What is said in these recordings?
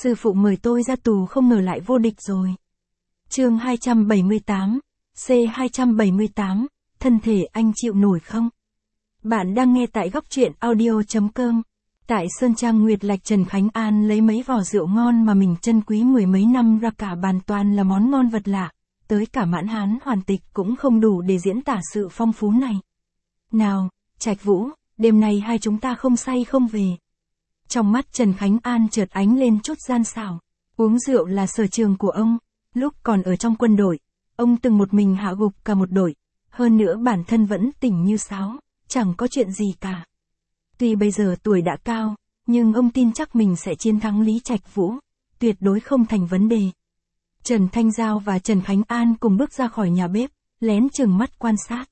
Sư phụ mời tôi ra tù không ngờ lại vô địch rồi. Chương 278, C278, thân thể anh chịu nổi không? Bạn đang nghe tại góc truyện audio.com. Tại Sơn Trang Nguyệt Lạch, Trần Khánh An lấy mấy vò rượu ngon mà mình trân quý mười mấy năm ra, cả bàn toàn là món ngon vật lạ, tới cả Mãn Hán hoàn tịch cũng không đủ để diễn tả sự phong phú này. Nào, Trạch Vũ, đêm nay hai chúng ta không say không về. Trong mắt Trần Khánh An chợt ánh lên chút gian xảo. Uống rượu là sở trường của ông. Lúc còn ở trong quân đội, ông từng một mình hạ gục cả một đội. Hơn nữa bản thân vẫn tỉnh như sáo, chẳng có chuyện gì cả. Tuy bây giờ tuổi đã cao, nhưng ông tin chắc mình sẽ chiến thắng Lý Trạch Vũ. Tuyệt đối không thành vấn đề. Trần Thanh Giao và Trần Khánh An cùng bước ra khỏi nhà bếp, lén chừng mắt quan sát.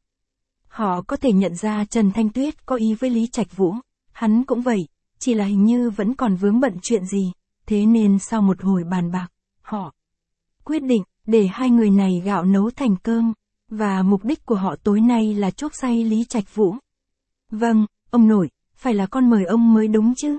Họ có thể nhận ra Trần Thanh Tuyết có ý với Lý Trạch Vũ. Hắn cũng vậy, chỉ là hình như vẫn còn vướng bận chuyện gì. Thế nên sau một hồi bàn bạc, họ quyết định để hai người này gạo nấu thành cơm. Và mục đích của họ tối nay là chuốc say Lý Trạch Vũ. Vâng, ông nội, phải là con mời ông mới đúng chứ.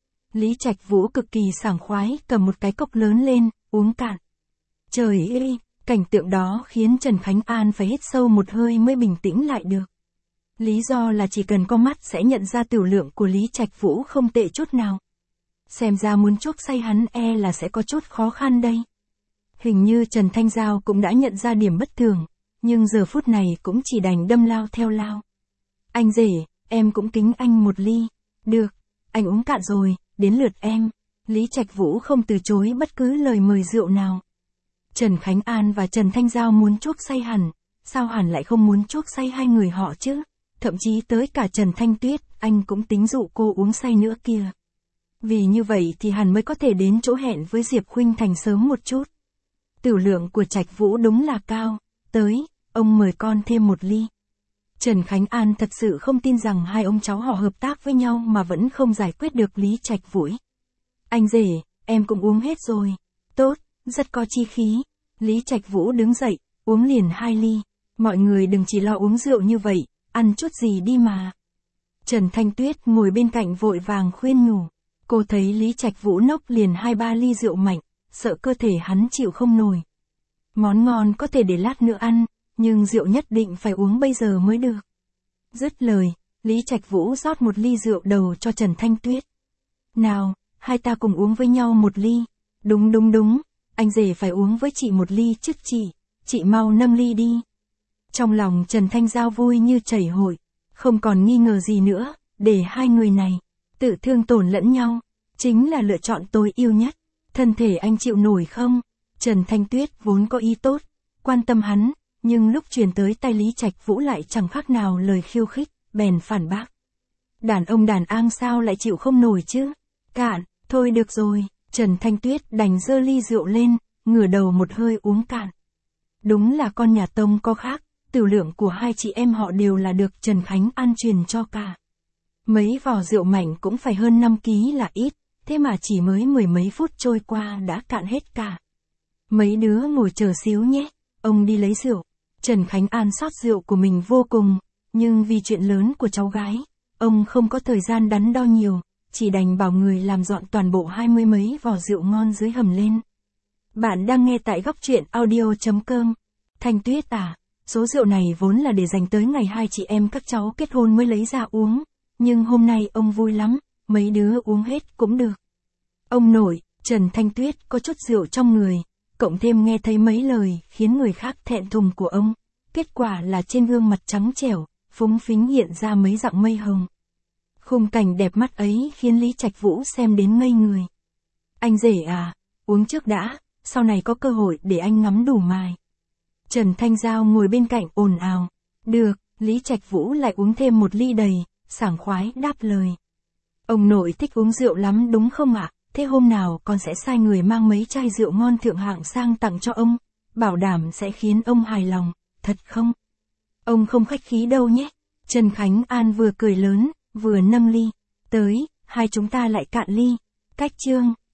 Lý Trạch Vũ cực kỳ sảng khoái cầm một cái cốc lớn lên, uống cạn. Trời ơi, cảnh tượng đó khiến Trần Khánh An phải hít sâu một hơi mới bình tĩnh lại được. Lý do là chỉ cần có mắt sẽ nhận ra tiểu lượng của Lý Trạch Vũ không tệ chút nào. Xem ra muốn chuốc say hắn là sẽ có chút khó khăn đây. Hình như Trần Thanh Giao cũng đã nhận ra điểm bất thường, nhưng giờ phút này cũng chỉ đành đâm lao theo lao. Anh rể, em cũng kính anh một ly. Được, anh uống cạn rồi, đến lượt em. Lý Trạch Vũ không từ chối bất cứ lời mời rượu nào. Trần Khánh An và Trần Thanh Giao muốn chuốc say hẳn, sao hẳn lại không muốn chuốc say hai người họ chứ? Thậm chí tới cả Trần Thanh Tuyết, anh cũng tính dụ cô uống say nữa kìa. Vì như vậy thì hẳn mới có thể đến chỗ hẹn với Diệp Khuynh Thành sớm một chút. Tiểu lượng của Trạch Vũ đúng là cao. Tới, ông mời con thêm một ly. Trần Khánh An thật sự không tin rằng hai ông cháu họ hợp tác với nhau mà vẫn không giải quyết được Lý Trạch Vũ. Anh rể, em cũng uống hết rồi. Tốt, rất có chi khí. Lý Trạch Vũ đứng dậy, uống liền 2 ly. Mọi người đừng chỉ lo uống rượu như vậy, ăn chút gì đi mà. Trần Thanh Tuyết ngồi bên cạnh vội vàng khuyên nhủ. Cô thấy Lý Trạch Vũ nốc liền 2-3 ly rượu mạnh, sợ cơ thể hắn chịu không nổi. Món ngon có thể để lát nữa ăn, nhưng rượu nhất định phải uống bây giờ mới được. Dứt lời, Lý Trạch Vũ rót một ly rượu đầu cho Trần Thanh Tuyết. Nào, hai ta cùng uống với nhau một ly. Đúng, anh rể phải uống với chị một ly chứ chị mau nâng ly đi. Trong lòng Trần Thanh Giao vui như chảy hội, không còn nghi ngờ gì nữa, để hai người này tự thương tổn lẫn nhau, chính là lựa chọn tối ưu nhất. Thân thể anh chịu nổi không? Trần Thanh Tuyết vốn có ý tốt, quan tâm hắn, nhưng lúc truyền tới tay Lý Trạch Vũ lại chẳng khác nào lời khiêu khích, bèn phản bác. Đàn ông đàn an sao lại chịu không nổi chứ? Cạn, thôi được rồi, Trần Thanh Tuyết đành giơ ly rượu lên, ngửa đầu một hơi uống cạn. Đúng là con nhà Tông có khác, tiểu lượng của hai chị em họ đều là được Trần Khánh An truyền cho cả. Mấy vò rượu mảnh cũng phải hơn 5 ký là ít, thế mà chỉ mới mười mấy phút trôi qua đã cạn hết cả. Mấy đứa ngồi chờ xíu nhé, ông đi lấy rượu. Trần Khánh An xót rượu của mình vô cùng, nhưng vì chuyện lớn của cháu gái, ông không có thời gian đắn đo nhiều, chỉ đành bảo người làm dọn toàn bộ 20 mấy vò rượu ngon dưới hầm lên. Bạn đang nghe tại góc truyện audio.com. Thanh Tuyết à, số rượu này vốn là để dành tới ngày hai chị em các cháu kết hôn mới lấy ra uống, nhưng hôm nay ông vui lắm, mấy đứa uống hết cũng được. Ông nội, Trần Thanh Tuyết có chút rượu trong người, cộng thêm nghe thấy mấy lời khiến người khác thẹn thùng của ông, kết quả là trên gương mặt trắng trẻo, phúng phính hiện ra mấy dặng mây hồng. Khung cảnh đẹp mắt ấy khiến Lý Trạch Vũ xem đến ngây người. Anh rể à, uống trước đã, sau này có cơ hội để anh ngắm đủ mài. Trần Thanh Giao ngồi bên cạnh ồn ào. Được, Lý Trạch Vũ lại uống thêm một ly đầy, sảng khoái đáp lời. Ông nội thích uống rượu lắm đúng không ạ? Thế hôm nào con sẽ sai người mang mấy chai rượu ngon thượng hạng sang tặng cho ông, bảo đảm sẽ khiến ông hài lòng, thật không? Ông không khách khí đâu nhé. Trần Khánh An vừa cười lớn, vừa nâng ly. Tới, hai chúng ta lại cạn ly. Cách chương.